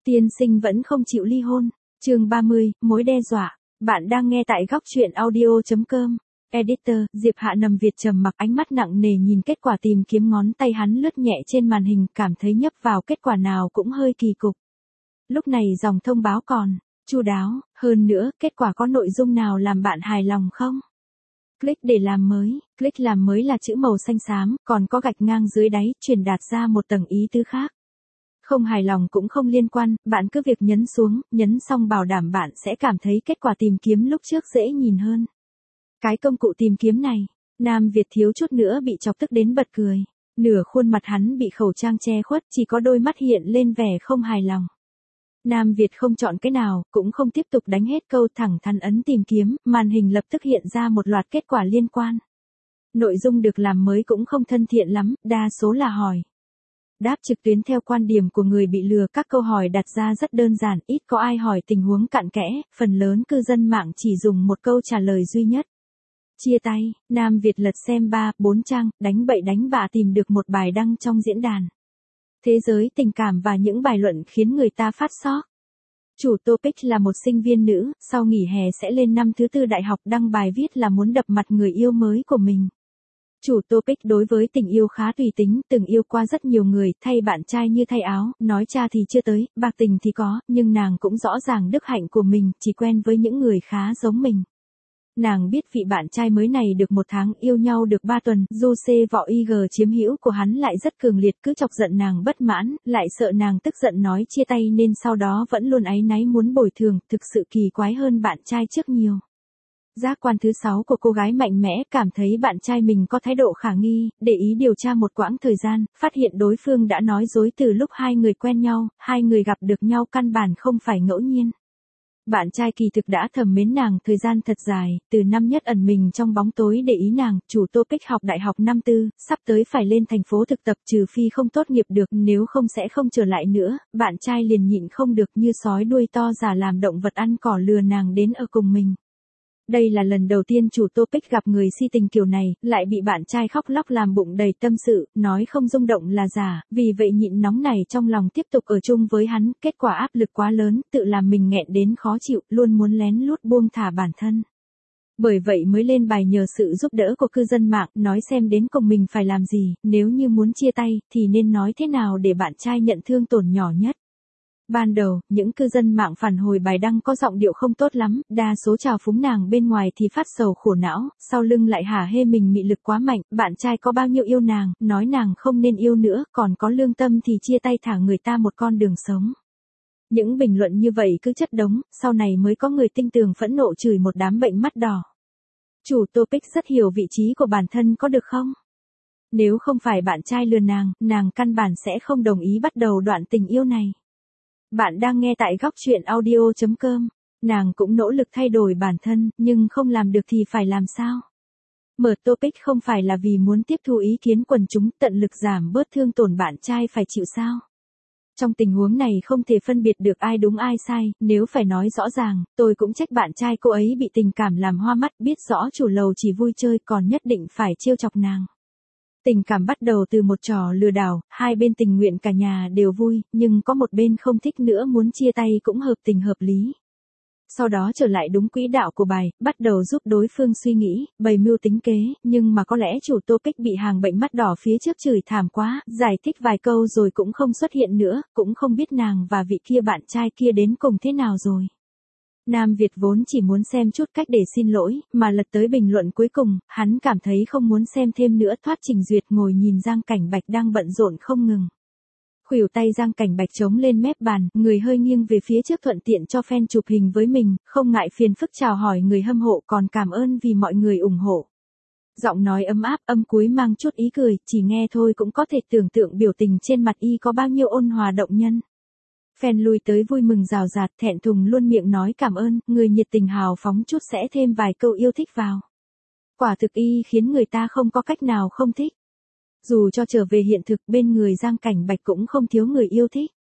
Tiên sinh vẫn không chịu ly hôn. Chương 30, mối đe dọa. Bạn đang nghe tại góc truyện audio.com. Editor, Diệp Hạ nằm Việt trầm mặc, ánh mắt nặng nề nhìn kết quả tìm kiếm, ngón tay hắn lướt nhẹ trên màn hình, cảm thấy nhấp vào kết quả nào cũng hơi kỳ cục. Lúc này dòng thông báo còn chu đáo, hơn nữa, kết quả có nội dung nào làm bạn hài lòng không? Click để làm mới. Click làm mới là chữ màu xanh xám, còn có gạch ngang dưới đáy, truyền đạt ra một tầng ý tứ khác. Không hài lòng cũng không liên quan, bạn cứ việc nhấn xuống, nhấn xong bảo đảm bạn sẽ cảm thấy kết quả tìm kiếm lúc trước dễ nhìn hơn. Cái công cụ tìm kiếm này, Nam Việt thiếu chút nữa bị chọc tức đến bật cười. Nửa khuôn mặt hắn bị khẩu trang che khuất, chỉ có đôi mắt hiện lên vẻ không hài lòng. Nam Việt không chọn cái nào, cũng không tiếp tục đánh hết câu, thẳng thắn ấn tìm kiếm, màn hình lập tức hiện ra một loạt kết quả liên quan. Nội dung được làm mới cũng không thân thiện lắm, đa số là hỏi đáp trực tuyến theo quan điểm của người bị lừa, các câu hỏi đặt ra rất đơn giản, ít có ai hỏi tình huống cặn kẽ, phần lớn cư dân mạng chỉ dùng một câu trả lời duy nhất. Chia tay. Nam Việt lật xem 3-4 trang, đánh bậy đánh bạ tìm được một bài đăng trong diễn đàn Thế giới tình cảm và những bài luận khiến người ta phát sốc. Chủ topic là một sinh viên nữ, sau nghỉ hè sẽ lên năm thứ 4 đại học, đăng bài viết là muốn đập mặt người yêu mới của mình. Chủ topic đối với tình yêu khá tùy tính, từng yêu qua rất nhiều người, thay bạn trai như thay áo, nói cha thì chưa tới, bạc tình thì có, nhưng nàng cũng rõ ràng đức hạnh của mình, chỉ quen với những người khá giống mình. Nàng biết vị bạn trai mới này được 1 tháng, yêu nhau được 3 tuần, du xê vọ IG chiếm hữu của hắn lại rất cường liệt, cứ chọc giận nàng bất mãn, lại sợ nàng tức giận nói chia tay nên sau đó vẫn luôn áy náy muốn bồi thường, thực sự kỳ quái hơn bạn trai trước nhiều. Giác quan thứ 6 của cô gái mạnh mẽ, cảm thấy bạn trai mình có thái độ khả nghi, để ý điều tra một quãng thời gian, phát hiện đối phương đã nói dối từ lúc hai người quen nhau, hai người gặp được nhau căn bản không phải ngẫu nhiên. Bạn trai kỳ thực đã thầm mến nàng thời gian thật dài, từ năm nhất ẩn mình trong bóng tối để ý nàng. Chủ topic học đại học năm 4, sắp tới phải lên thành phố thực tập, trừ phi không tốt nghiệp được, nếu không sẽ không trở lại nữa. Bạn trai liền nhịn không được, như sói đuôi to giả làm động vật ăn cỏ lừa nàng đến ở cùng mình. Đây là lần đầu tiên chủ topic gặp người si tình kiểu này, lại bị bạn trai khóc lóc làm bụng đầy tâm sự, nói không rung động là giả, vì vậy nhịn nóng này trong lòng tiếp tục ở chung với hắn, kết quả áp lực quá lớn, tự làm mình nghẹn đến khó chịu, luôn muốn lén lút buông thả bản thân. Bởi vậy mới lên bài nhờ sự giúp đỡ của cư dân mạng, nói xem đến cùng mình phải làm gì, nếu như muốn chia tay, thì nên nói thế nào để bạn trai nhận thương tổn nhỏ nhất. Ban đầu, những cư dân mạng phản hồi bài đăng có giọng điệu không tốt lắm, đa số trào phúng nàng bên ngoài thì phát sầu khổ não, sau lưng lại hả hê mình mị lực quá mạnh, bạn trai có bao nhiêu yêu nàng, nói nàng không nên yêu nữa, còn có lương tâm thì chia tay thả người ta một con đường sống. Những bình luận như vậy cứ chất đống, sau này mới có người tinh tường phẫn nộ chửi một đám bệnh mắt đỏ. Chủ topic rất hiểu vị trí của bản thân có được không? Nếu không phải bạn trai lừa nàng căn bản sẽ không đồng ý bắt đầu đoạn tình yêu này. Bạn đang nghe tại góc truyện audio.com. Nàng cũng nỗ lực thay đổi bản thân, nhưng không làm được thì phải làm sao? Mở topic không phải là vì muốn tiếp thu ý kiến quần chúng, tận lực giảm bớt thương tổn bạn trai phải chịu sao? Trong tình huống này không thể phân biệt được ai đúng ai sai, nếu phải nói rõ ràng, tôi cũng trách bạn trai cô ấy bị tình cảm làm hoa mắt, biết rõ chủ lầu chỉ vui chơi còn nhất định phải trêu chọc nàng. Tình cảm bắt đầu từ một trò lừa đảo, hai bên tình nguyện cả nhà đều vui, nhưng có một bên không thích nữa muốn chia tay cũng hợp tình hợp lý. Sau đó trở lại đúng quỹ đạo của bài, bắt đầu giúp đối phương suy nghĩ, bày mưu tính kế, nhưng mà có lẽ chủ topic bị hàng bệnh mắt đỏ phía trước chửi thảm quá, giải thích vài câu rồi cũng không xuất hiện nữa, cũng không biết nàng và vị kia bạn trai kia đến cùng thế nào rồi. Nam Việt vốn chỉ muốn xem chút cách để xin lỗi, mà lật tới bình luận cuối cùng, hắn cảm thấy không muốn xem thêm nữa, thoát trình duyệt, ngồi nhìn Giang Cảnh Bạch đang bận rộn không ngừng. Khuỷu tay Giang Cảnh Bạch chống lên mép bàn, người hơi nghiêng về phía trước thuận tiện cho fan chụp hình với mình, không ngại phiền phức chào hỏi người hâm mộ, còn cảm ơn vì mọi người ủng hộ. Giọng nói ấm áp, âm cuối mang chút ý cười, chỉ nghe thôi cũng có thể tưởng tượng biểu tình trên mặt y có bao nhiêu ôn hòa động nhân. Fan lui tới vui mừng rào rạt, thẹn thùng luôn miệng nói cảm ơn, người nhiệt tình hào phóng chút sẽ thêm vài câu yêu thích vào. Quả thực y khiến người ta không có cách nào không thích. Dù cho trở về hiện thực, bên người Giang Cảnh Bạch cũng không thiếu người yêu thích.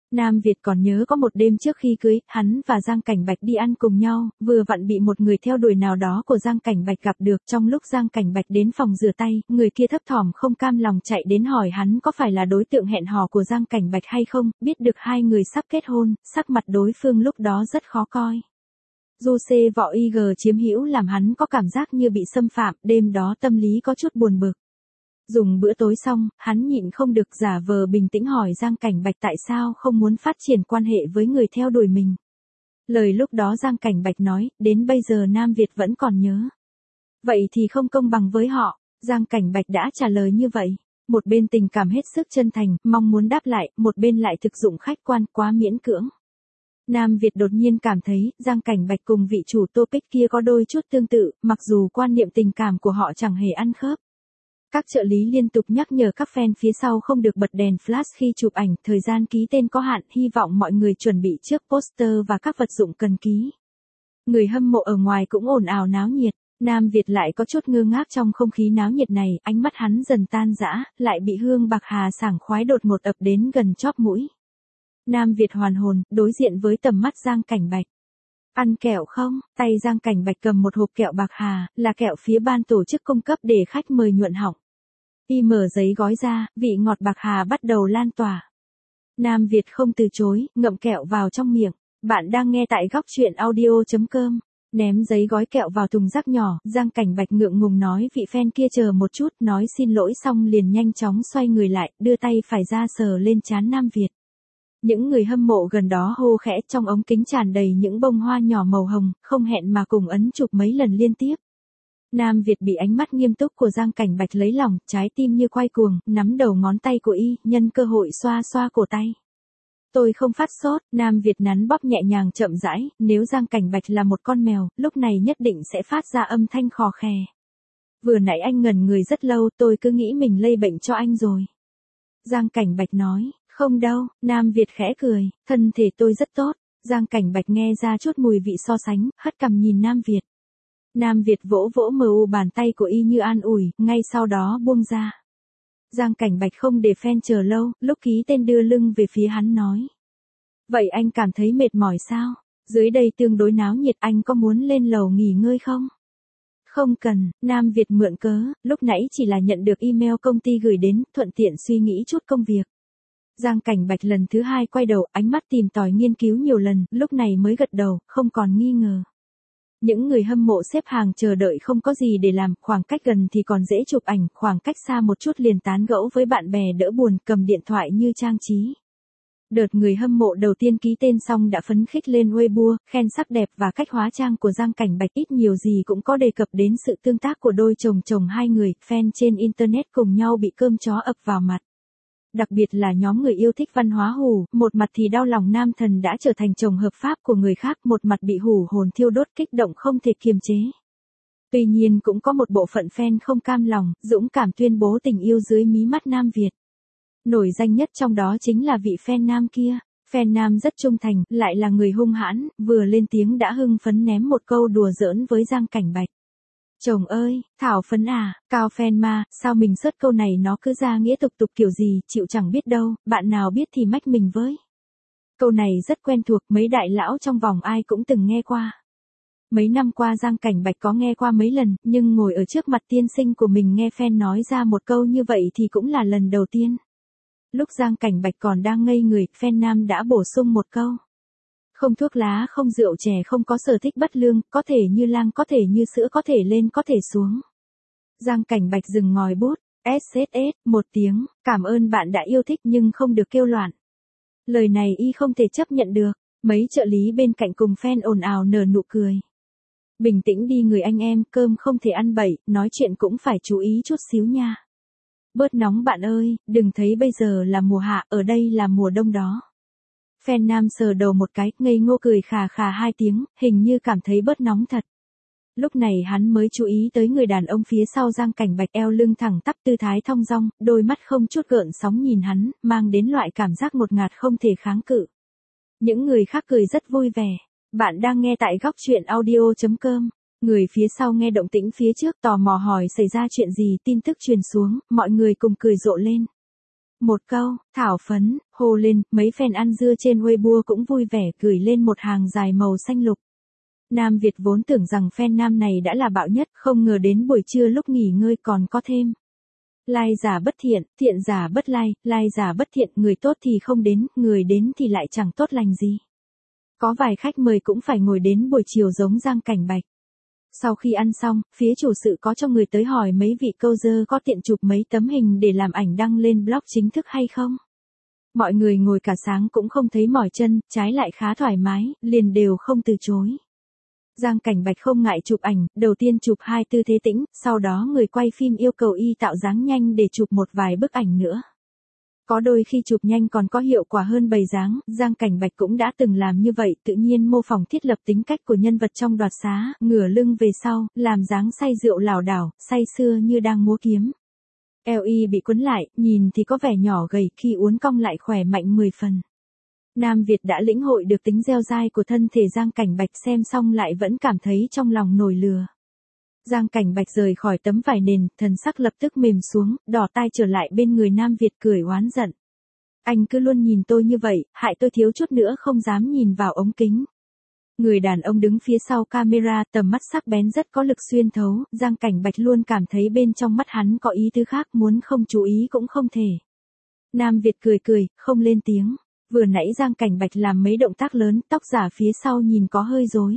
Nam Việt còn nhớ có một đêm trước khi cưới, hắn và Giang Cảnh Bạch đi ăn cùng nhau, vừa vặn bị một người theo đuổi nào đó của Giang Cảnh Bạch gặp được. Trong lúc Giang Cảnh Bạch đến phòng rửa tay, người kia thấp thỏm không cam lòng chạy đến hỏi hắn có phải là đối tượng hẹn hò của Giang Cảnh Bạch hay không, biết được hai người sắp kết hôn, sắc mặt đối phương lúc đó rất khó coi. Du xê võ IG chiếm hữu làm hắn có cảm giác như bị xâm phạm, đêm đó tâm lý có chút buồn bực. Dùng bữa tối xong, hắn nhịn không được giả vờ bình tĩnh hỏi Giang Cảnh Bạch tại sao không muốn phát triển quan hệ với người theo đuổi mình. Lời lúc đó Giang Cảnh Bạch nói, đến bây giờ Nam Việt vẫn còn nhớ. Vậy thì không công bằng với họ, Giang Cảnh Bạch đã trả lời như vậy. Một bên tình cảm hết sức chân thành, mong muốn đáp lại, một bên lại thực dụng khách quan quá miễn cưỡng. Nam Việt đột nhiên cảm thấy, Giang Cảnh Bạch cùng vị chủ topic kia có đôi chút tương tự, mặc dù quan niệm tình cảm của họ chẳng hề ăn khớp. Các trợ lý liên tục nhắc nhở các fan phía sau không được bật đèn flash khi chụp ảnh, thời gian ký tên có hạn, hy vọng mọi người chuẩn bị trước poster và các vật dụng cần ký. Người hâm mộ ở ngoài cũng ồn ào náo nhiệt, Nam Việt lại có chút ngơ ngác trong không khí náo nhiệt này, ánh mắt hắn dần tan rã, lại bị hương bạc hà sảng khoái đột ngột ập đến gần chóp mũi. Nam Việt hoàn hồn, đối diện với tầm mắt Giang Cảnh Bạch. Ăn kẹo không? Tay Giang Cảnh Bạch cầm một hộp kẹo bạc hà, là kẹo phía ban tổ chức cung cấp để khách mời nhuận họng. Y mở giấy gói ra, vị ngọt bạc hà bắt đầu lan tỏa. Nam Việt không từ chối, ngậm kẹo vào trong miệng. Bạn đang nghe tại góc truyện audio.com. Ném giấy gói kẹo vào thùng rác nhỏ, Giang Cảnh Bạch ngượng ngùng nói vị fan kia chờ một chút, nói xin lỗi xong liền nhanh chóng xoay người lại, đưa tay phải ra sờ lên trán Nam Việt. Những người hâm mộ gần đó hô khẽ, trong ống kính tràn đầy những bông hoa nhỏ màu hồng, không hẹn mà cùng ấn chụp mấy lần liên tiếp. Nam Việt bị ánh mắt nghiêm túc của Giang Cảnh Bạch lấy lòng, trái tim như quay cuồng, nắm đầu ngón tay của y, nhân cơ hội xoa xoa cổ tay. Tôi không phát sốt, Nam Việt nắn bóp nhẹ nhàng chậm rãi, nếu Giang Cảnh Bạch là một con mèo, lúc này nhất định sẽ phát ra âm thanh khò khè. Vừa nãy anh ngẩn người rất lâu, tôi cứ nghĩ mình lây bệnh cho anh rồi. Giang Cảnh Bạch nói. Không đâu, Nam Việt khẽ cười, thân thể tôi rất tốt. Giang Cảnh Bạch nghe ra chút mùi vị so sánh, hất cằm nhìn Nam Việt. Nam Việt vỗ vỗ bàn tay của y như an ủi, ngay sau đó buông ra. Giang Cảnh Bạch không để fan chờ lâu, lúc ký tên đưa lưng về phía hắn nói. Vậy anh cảm thấy mệt mỏi sao? Dưới đây tương đối náo nhiệt, anh có muốn lên lầu nghỉ ngơi không? Không cần, Nam Việt mượn cớ, lúc nãy chỉ là nhận được email công ty gửi đến, thuận tiện suy nghĩ chút công việc. Giang Cảnh Bạch lần thứ hai quay đầu, ánh mắt tìm tòi nghiên cứu nhiều lần, lúc này mới gật đầu, không còn nghi ngờ. Những người hâm mộ xếp hàng chờ đợi không có gì để làm, khoảng cách gần thì còn dễ chụp ảnh, khoảng cách xa một chút liền tán gẫu với bạn bè đỡ buồn, cầm điện thoại như trang trí. Đợt người hâm mộ đầu tiên ký tên xong đã phấn khích lên Weibo, khen sắc đẹp và cách hóa trang của Giang Cảnh Bạch, ít nhiều gì cũng có đề cập đến sự tương tác của đôi chồng hai người, fan trên internet cùng nhau bị cơm chó ập vào mặt. Đặc biệt là nhóm người yêu thích văn hóa hủ, một mặt thì đau lòng nam thần đã trở thành chồng hợp pháp của người khác, một mặt bị hủ hồn thiêu đốt kích động không thể kiềm chế. Tuy nhiên cũng có một bộ phận fan không cam lòng, dũng cảm tuyên bố tình yêu dưới mí mắt Nam Việt. Nổi danh nhất trong đó chính là vị fan nam kia. Fan nam rất trung thành, lại là người hung hãn, vừa lên tiếng đã hưng phấn ném một câu đùa giỡn với Giang Cảnh Bạch. Chồng ơi, Thảo phấn à, cao fan ma, sao mình search câu này nó cứ ra nghĩa tục kiểu gì, chịu chẳng biết đâu, bạn nào biết thì mách mình với. Câu này rất quen thuộc, mấy đại lão trong vòng ai cũng từng nghe qua. Mấy năm qua Giang Cảnh Bạch có nghe qua mấy lần, nhưng ngồi ở trước mặt tiên sinh của mình nghe fan nói ra một câu như vậy thì cũng là lần đầu tiên. Lúc Giang Cảnh Bạch còn đang ngây người, fan nam đã bổ sung một câu. Không thuốc lá, không rượu chè, không có sở thích bất lương, có thể như lang, có thể như sữa, có thể lên, có thể xuống. Giang Cảnh Bạch dừng ngòi bút, SSS, một tiếng, cảm ơn bạn đã yêu thích nhưng không được kêu loạn. Lời này y không thể chấp nhận được, mấy trợ lý bên cạnh cùng fan ồn ào nở nụ cười. Bình tĩnh đi người anh em, cơm không thể ăn bậy, nói chuyện cũng phải chú ý chút xíu nha. Bớt nóng bạn ơi, đừng thấy bây giờ là mùa hạ, ở đây là mùa đông đó. Fan nam sờ đầu một cái, ngây ngô cười khà khà hai tiếng, hình như cảm thấy bớt nóng thật. Lúc này hắn mới chú ý tới người đàn ông phía sau Giang Cảnh Bạch, eo lưng thẳng tắp, tư thái thong dong, đôi mắt không chút gợn sóng nhìn hắn, mang đến loại cảm giác ngột ngạt không thể kháng cự. Những người khác cười rất vui vẻ. Bạn đang nghe tại góc truyện audio.com. Người phía sau nghe động tĩnh phía trước tò mò hỏi xảy ra chuyện gì, tin tức truyền xuống, mọi người cùng cười rộ lên. Một câu, Thảo phấn, Hô lên, mấy fan ăn dưa trên Weibo cũng vui vẻ gửi lên một hàng dài màu xanh lục. Nam Việt vốn tưởng rằng fan nam này đã là bạo nhất, không ngờ đến buổi trưa lúc nghỉ ngơi còn có thêm. Lai giả bất thiện, thiện giả bất lai, lai giả bất thiện, người tốt thì không đến, người đến thì lại chẳng tốt lành gì. Có vài khách mời cũng phải ngồi đến buổi chiều giống Giang Cảnh Bạch. Sau khi ăn xong, phía chủ sự có cho người tới hỏi mấy vị câu dơ có tiện chụp mấy tấm hình để làm ảnh đăng lên blog chính thức hay không. Mọi người ngồi cả sáng cũng không thấy mỏi chân, trái lại khá thoải mái, liền đều không từ chối. Giang Cảnh Bạch không ngại chụp ảnh, đầu tiên chụp 2 tư thế tĩnh, sau đó người quay phim yêu cầu y tạo dáng nhanh để chụp một vài bức ảnh nữa. Có đôi khi chụp nhanh còn có hiệu quả hơn bày dáng, Giang Cảnh Bạch cũng đã từng làm như vậy, tự nhiên mô phỏng thiết lập tính cách của nhân vật trong Đoạt Xá, ngửa lưng về sau, làm dáng say rượu lảo đảo, say sưa như đang múa kiếm. Eo y bị quấn lại, nhìn thì có vẻ nhỏ gầy, khi uốn cong lại khỏe mạnh 10 phần. Nam Việt đã lĩnh hội được tính dẻo dai của thân thể Giang Cảnh Bạch, xem xong lại vẫn cảm thấy trong lòng nổi lửa. Giang Cảnh Bạch rời khỏi tấm vải nền, thần sắc lập tức mềm xuống, đỏ tai trở lại bên người Nam Việt cười oán giận. Anh cứ luôn nhìn tôi như vậy, hại tôi thiếu chút nữa không dám nhìn vào ống kính. Người đàn ông đứng phía sau camera, tầm mắt sắc bén rất có lực xuyên thấu, Giang Cảnh Bạch luôn cảm thấy bên trong mắt hắn có ý tứ khác, muốn không chú ý cũng không thể. Nam Việt cười cười, không lên tiếng. Vừa nãy Giang Cảnh Bạch làm mấy động tác lớn, tóc giả phía sau nhìn có hơi rối.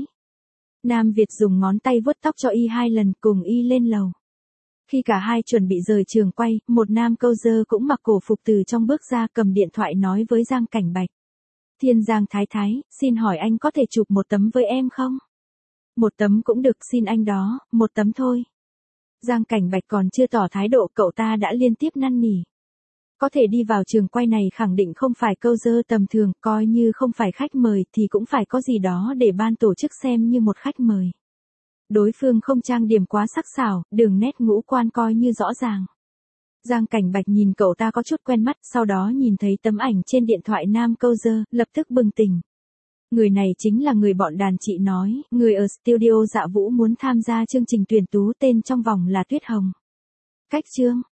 Nam Việt dùng ngón tay vuốt tóc cho y 2 lần, cùng y lên lầu. Khi cả hai chuẩn bị rời trường quay, một nam câu dơ cũng mặc cổ phục từ trong bước ra, cầm điện thoại nói với Giang Cảnh Bạch. Thiên Giang Thái Thái, xin hỏi anh có thể chụp một tấm với em không? Một tấm cũng được, xin anh đó, một tấm thôi. Giang Cảnh Bạch còn chưa tỏ thái độ, cậu ta đã liên tiếp năn nỉ. Có thể đi vào trường quay này khẳng định không phải câu dơ tầm thường, coi như không phải khách mời thì cũng phải có gì đó để ban tổ chức xem như một khách mời. Đối phương không trang điểm quá sắc sảo, đường nét ngũ quan coi như rõ ràng. Giang Cảnh Bạch nhìn cậu ta có chút quen mắt, sau đó nhìn thấy tấm ảnh trên điện thoại nam câu dơ, lập tức bừng tỉnh. Người này chính là người bọn đàn chị nói, người ở studio Dạ Vũ muốn tham gia chương trình tuyển tú, tên trong vòng là Tuyết Hồng. Cách chương